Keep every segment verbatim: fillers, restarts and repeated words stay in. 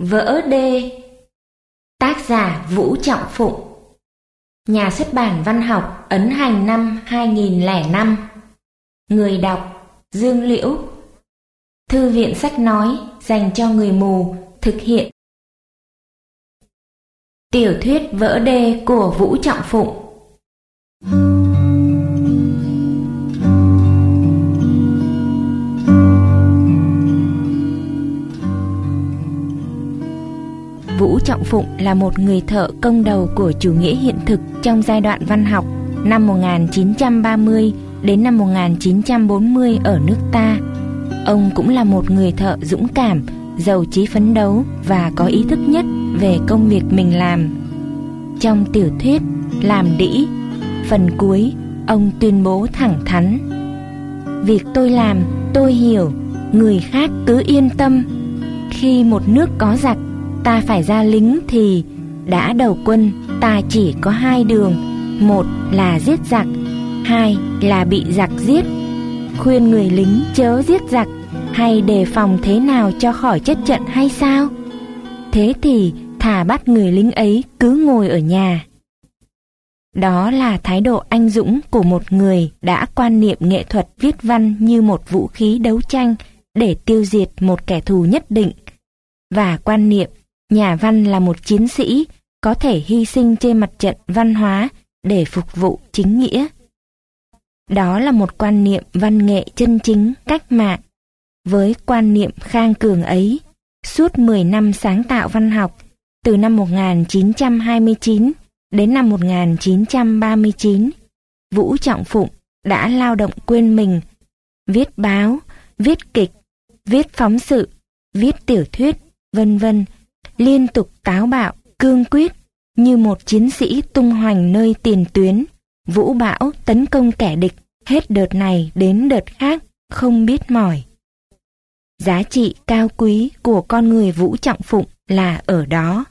Vỡ đê. Tác giả Vũ Trọng Phụng. Nhà xuất bản văn học ấn hành năm hai nghìn lẻ năm. Người đọc Dương Liễu. Thư viện sách nói dành cho người mù thực hiện. Tiểu thuyết Vỡ đê của Vũ Trọng Phụng. Vũ Trọng Phụng là một người thợ công đầu của chủ nghĩa hiện thực trong giai đoạn văn học năm một nghìn chín trăm ba mươi đến năm một nghìn chín trăm bốn mươi ở nước ta. Ông cũng là một người thợ dũng cảm, giàu chí phấn đấu và có ý thức nhất về công việc mình làm. Trong tiểu thuyết Làm Đĩ, phần cuối, ông tuyên bố thẳng thắn: "Việc tôi làm, tôi hiểu, người khác cứ yên tâm. Khi một nước có giặc, ta phải ra lính thì đã đầu quân ta chỉ có hai đường, một là giết giặc, hai là bị giặc giết. Khuyên người lính chớ giết giặc hay đề phòng thế nào cho khỏi chết trận hay sao? Thế thì thà bắt người lính ấy cứ ngồi ở nhà." Đó là thái độ anh dũng của một người đã quan niệm nghệ thuật viết văn như một vũ khí đấu tranh để tiêu diệt một kẻ thù nhất định, và quan niệm nhà văn là một chiến sĩ có thể hy sinh trên mặt trận văn hóa để phục vụ chính nghĩa. Đó là một quan niệm văn nghệ chân chính, cách mạng. Với quan niệm khang cường ấy, suốt mười năm sáng tạo văn học, từ năm một nghìn chín trăm hai mươi chín đến năm một nghìn chín trăm ba mươi chín, Vũ Trọng Phụng đã lao động quên mình, viết báo, viết kịch, viết phóng sự, viết tiểu thuyết, vân vân, liên tục táo bạo, cương quyết, như một chiến sĩ tung hoành nơi tiền tuyến, vũ bão tấn công kẻ địch, hết đợt này đến đợt khác, không biết mỏi. Giá trị cao quý của con người Vũ Trọng Phụng là ở đó.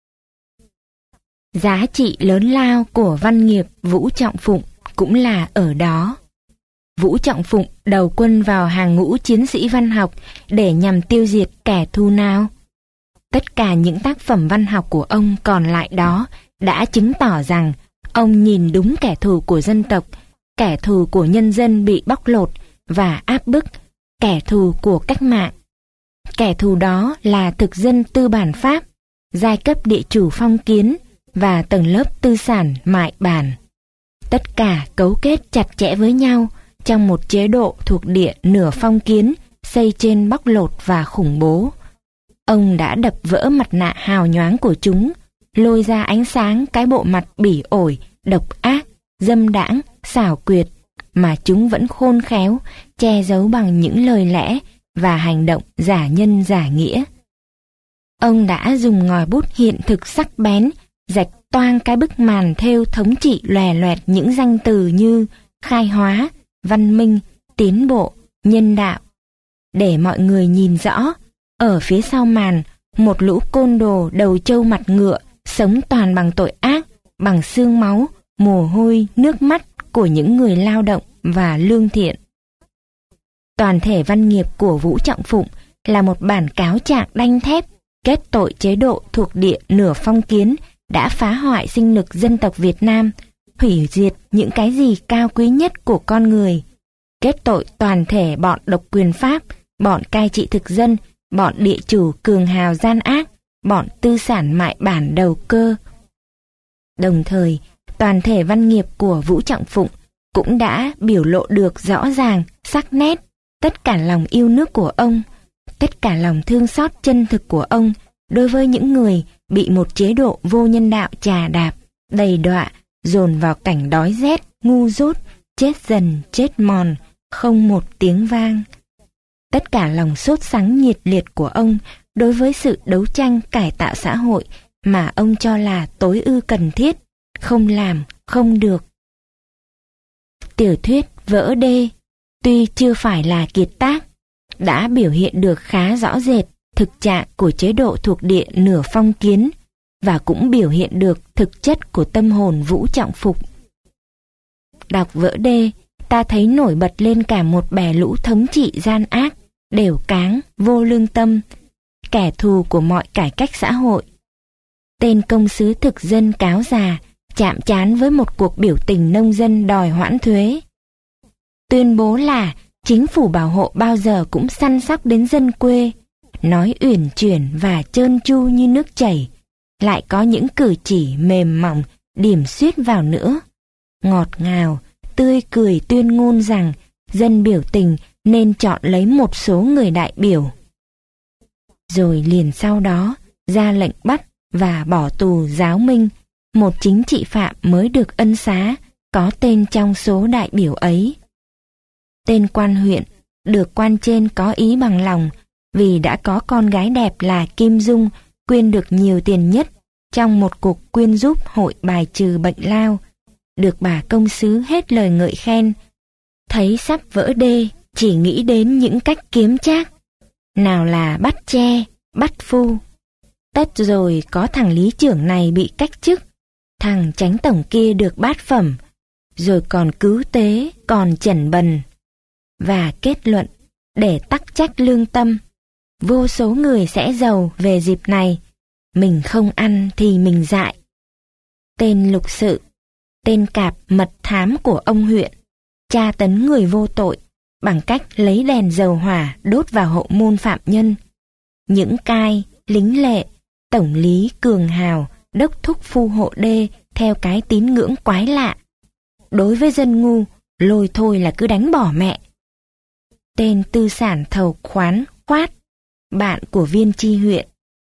Giá trị lớn lao của văn nghiệp Vũ Trọng Phụng cũng là ở đó. Vũ Trọng Phụng đầu quân vào hàng ngũ chiến sĩ văn học để nhằm tiêu diệt kẻ thù nào? Tất cả những tác phẩm văn học của ông còn lại đó đã chứng tỏ rằng ông nhìn đúng kẻ thù của dân tộc, kẻ thù của nhân dân bị bóc lột và áp bức, kẻ thù của cách mạng. Kẻ thù đó là thực dân tư bản Pháp, giai cấp địa chủ phong kiến và tầng lớp tư sản mại bản. Tất cả cấu kết chặt chẽ với nhau trong một chế độ thuộc địa nửa phong kiến xây trên bóc lột và khủng bố. Ông đã đập vỡ mặt nạ hào nhoáng của chúng, lôi ra ánh sáng cái bộ mặt bỉ ổi, độc ác, dâm đãng, xảo quyệt mà chúng vẫn khôn khéo che giấu bằng những lời lẽ và hành động giả nhân giả nghĩa. Ông đã dùng ngòi bút hiện thực sắc bén rạch toang cái bức màn thêu thống trị lòe loẹt những danh từ như khai hóa, văn minh, tiến bộ, nhân đạo, để mọi người nhìn rõ ở phía sau màn một lũ côn đồ đầu trâu mặt ngựa sống toàn bằng tội ác, bằng xương máu, mồ hôi, nước mắt của những người lao động và lương thiện. Toàn thể văn nghiệp của Vũ Trọng Phụng là một bản cáo trạng đanh thép kết tội chế độ thuộc địa nửa phong kiến đã phá hoại sinh lực dân tộc Việt Nam, hủy diệt những cái gì cao quý nhất của con người, kết tội toàn thể bọn độc quyền Pháp, bọn cai trị thực dân, bọn địa chủ cường hào gian ác, bọn tư sản mại bản đầu cơ. Đồng thời, toàn thể văn nghiệp của Vũ Trọng Phụng cũng đã biểu lộ được rõ ràng, sắc nét tất cả lòng yêu nước của ông, tất cả lòng thương xót chân thực của ông đối với những người bị một chế độ vô nhân đạo chà đạp, đầy đọa, dồn vào cảnh đói rét, ngu dốt, chết dần, chết mòn, không một tiếng vang. Tất cả lòng sốt sắng nhiệt liệt của ông đối với sự đấu tranh cải tạo xã hội mà ông cho là tối ưu cần thiết, không làm, không được. Tiểu thuyết Vỡ đê, tuy chưa phải là kiệt tác, đã biểu hiện được khá rõ rệt thực trạng của chế độ thuộc địa nửa phong kiến và cũng biểu hiện được thực chất của tâm hồn Vũ Trọng Phụng. Đọc Vỡ đê, ta thấy nổi bật lên cả một bè lũ thống trị gian ác, đều cáng, vô lương tâm, kẻ thù của mọi cải cách xã hội. Tên công sứ thực dân cáo già chạm trán với một cuộc biểu tình nông dân đòi hoãn thuế. Tuyên bố là chính phủ bảo hộ bao giờ cũng săn sóc đến dân quê, nói uyển chuyển và trơn tru như nước chảy, lại có những cử chỉ mềm mỏng điểm xuyết vào nữa. Ngọt ngào, tươi cười tuyên ngôn rằng dân biểu tình nên chọn lấy một số người đại biểu. Rồi liền sau đó ra lệnh bắt và bỏ tù Giáo Minh, một chính trị phạm mới được ân xá, có tên trong số đại biểu ấy. Tên quan huyện được quan trên có ý bằng lòng, vì đã có con gái đẹp là Kim Dung quyên được nhiều tiền nhất trong một cuộc quyên giúp hội bài trừ bệnh lao, được bà công sứ hết lời ngợi khen. Thấy sắp vỡ đê, chỉ nghĩ đến những cách kiếm trác, nào là bắt tre, bắt phu. Tất rồi có thằng lý trưởng này bị cách chức, thằng chánh tổng kia được bát phẩm, rồi còn cứu tế, còn chẩn bần. Và kết luận, để tắc trách lương tâm, vô số người sẽ giàu về dịp này, mình không ăn thì mình dại. Tên lục sự, tên cạp mật thám của ông huyện, tra tấn người vô tội bằng cách lấy đèn dầu hỏa đốt vào hậu môn phạm nhân. Những cai, lính lệ, tổng lý cường hào đốc thúc phu hộ đê theo cái tín ngưỡng quái lạ. Đối với dân ngu, lôi thôi là cứ đánh bỏ mẹ. Tên tư sản thầu khoán khoát, bạn của viên tri huyện,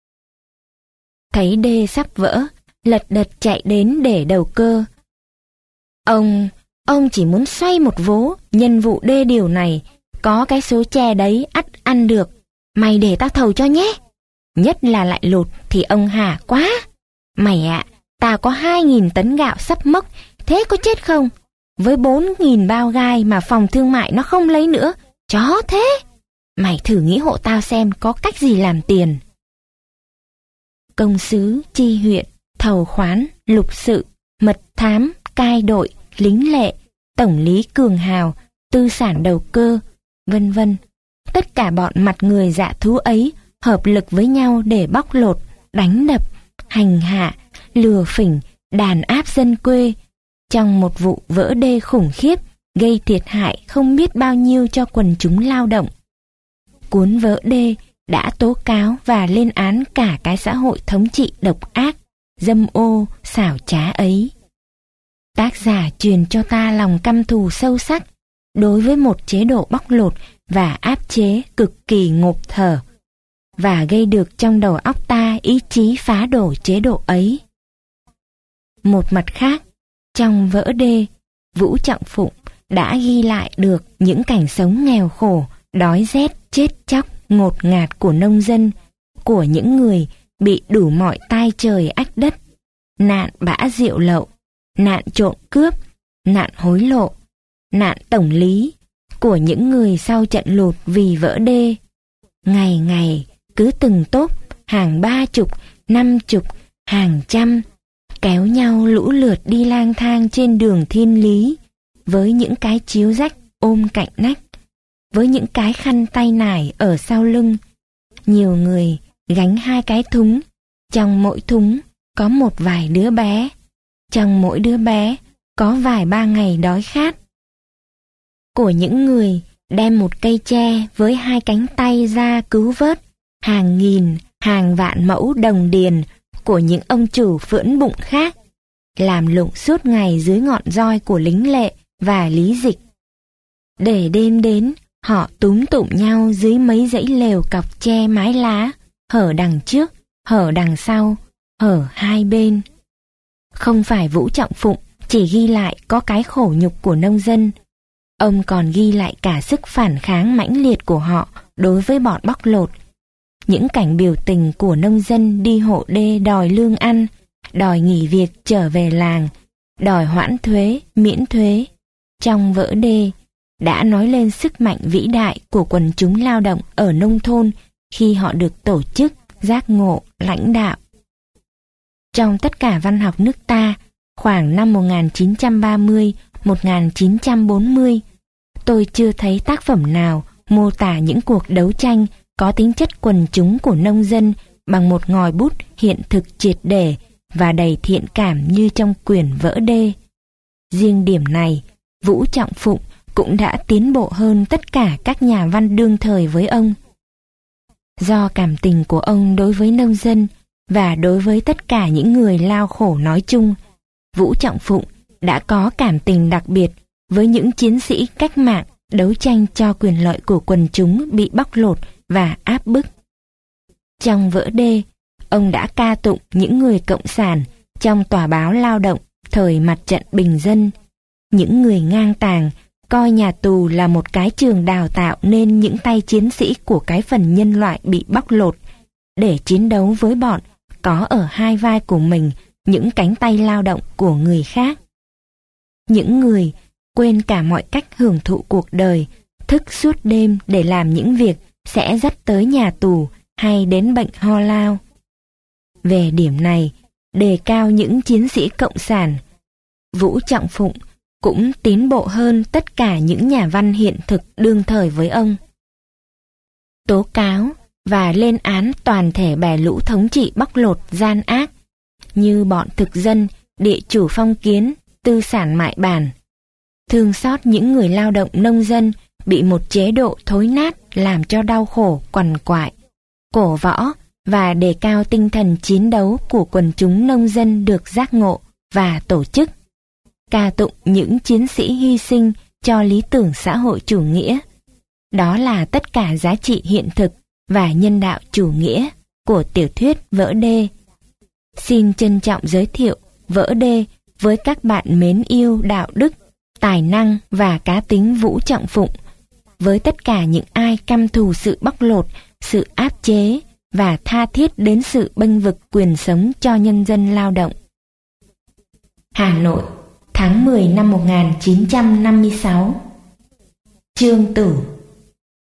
thấy đê sắp vỡ, lật đật chạy đến để đầu cơ. Ông, ông chỉ muốn xoay một vố, nhân vụ đê điều này, có cái số tre đấy ắt ăn được, mày để tao thầu cho nhé. Nhất là lại lụt thì ông hả quá. Mày ạ, à, tao có hai nghìn tấn gạo sắp mốc, thế có chết không? Với bốn nghìn bao gai mà phòng thương mại nó không lấy nữa, chó thế. Mày thử nghĩ hộ tao xem có cách gì làm tiền. Công sứ, tri huyện, thầu khoán, lục sự, mật thám, cai đội, lính lệ, tổng lý cường hào, tư sản đầu cơ, vân vân. Tất cả bọn mặt người dạ thú ấy hợp lực với nhau để bóc lột, đánh đập, hành hạ, lừa phỉnh, đàn áp dân quê trong một vụ vỡ đê khủng khiếp, gây thiệt hại không biết bao nhiêu cho quần chúng lao động. Cuốn vỡ đê đã tố cáo và lên án cả cái xã hội thống trị độc ác, dâm ô, xảo trá ấy. Tác giả truyền cho ta lòng căm thù sâu sắc đối với một chế độ bóc lột và áp chế cực kỳ ngộp thở, và gây được trong đầu óc ta ý chí phá đổ chế độ ấy. Một mặt khác, trong vỡ đê, Vũ Trọng Phụng đã ghi lại được những cảnh sống nghèo khổ, đói rét, chết chóc, ngột ngạt của nông dân, của những người bị đủ mọi tai trời ách đất, nạn bã rượu lậu, nạn trộm cướp, nạn hối lộ, nạn tổng lý, của những người sau trận lụt vì vỡ đê. Ngày ngày, cứ từng tốp, hàng ba chục, năm chục, hàng trăm, kéo nhau lũ lượt đi lang thang trên đường thiên lý, với những cái chiếu rách ôm cạnh nách, với những cái khăn tay nải ở sau lưng. Nhiều người gánh hai cái thúng, trong mỗi thúng có một vài đứa bé, trong mỗi đứa bé có vài ba ngày đói khát. Của những người đem một cây tre với hai cánh tay ra cứu vớt hàng nghìn, hàng vạn mẫu đồng điền của những ông chủ phưỡng bụng khác, làm lụng suốt ngày dưới ngọn roi của lính lệ và lý dịch. Để đêm đến, họ túm tụm nhau dưới mấy dãy lều cọc tre mái lá, hở đằng trước, hở đằng sau, hở hai bên. Không phải Vũ Trọng Phụng chỉ ghi lại có cái khổ nhục của nông dân, ông còn ghi lại cả sức phản kháng mãnh liệt của họ đối với bọn bóc lột. Những cảnh biểu tình của nông dân đi hộ đê đòi lương ăn, đòi nghỉ việc trở về làng, đòi hoãn thuế, miễn thuế trong vỡ đê, đã nói lên sức mạnh vĩ đại của quần chúng lao động ở nông thôn khi họ được tổ chức, giác ngộ, lãnh đạo. Trong tất cả văn học nước ta, khoảng năm một nghìn chín trăm ba mươi đến một nghìn chín trăm bốn mươi, tôi chưa thấy tác phẩm nào mô tả những cuộc đấu tranh có tính chất quần chúng của nông dân bằng một ngòi bút hiện thực triệt để và đầy thiện cảm như trong quyển Vỡ Đê. Riêng điểm này, Vũ Trọng Phụng cũng đã tiến bộ hơn tất cả các nhà văn đương thời với ông. Do cảm tình của ông đối với nông dân và đối với tất cả những người lao khổ nói chung, Vũ Trọng Phụng đã có cảm tình đặc biệt với những chiến sĩ cách mạng đấu tranh cho quyền lợi của quần chúng bị bóc lột và áp bức. Trong Vỡ Đê, ông đã ca tụng những người cộng sản trong tòa báo Lao động thời mặt trận bình dân, những người ngang tàng coi nhà tù là một cái trường đào tạo nên những tay chiến sĩ của cái phần nhân loại bị bóc lột, để chiến đấu với bọn có ở hai vai của mình những cánh tay lao động của người khác. Những người quên cả mọi cách hưởng thụ cuộc đời, thức suốt đêm để làm những việc sẽ dắt tới nhà tù hay đến bệnh ho lao. Về điểm này, đề cao những chiến sĩ cộng sản, Vũ Trọng Phụng cũng tiến bộ hơn tất cả những nhà văn hiện thực đương thời với ông. Tố cáo và lên án toàn thể bè lũ thống trị bóc lột gian ác, như bọn thực dân, địa chủ phong kiến, tư sản mại bản. Thương xót những người lao động nông dân bị một chế độ thối nát làm cho đau khổ quằn quại, cổ võ và đề cao tinh thần chiến đấu của quần chúng nông dân được giác ngộ và tổ chức. Ca tụng những chiến sĩ hy sinh cho lý tưởng xã hội chủ nghĩa. Đó là tất cả giá trị hiện thực và nhân đạo chủ nghĩa của tiểu thuyết Vỡ Đê. Xin trân trọng giới thiệu Vỡ Đê với các bạn mến yêu đạo đức, tài năng và cá tính Vũ Trọng Phụng, với tất cả những ai căm thù sự bóc lột, sự áp chế và tha thiết đến sự bênh vực quyền sống cho nhân dân lao động. Hà Nội, tháng mười năm một nghìn chín trăm năm mươi sáu. Chương Tử.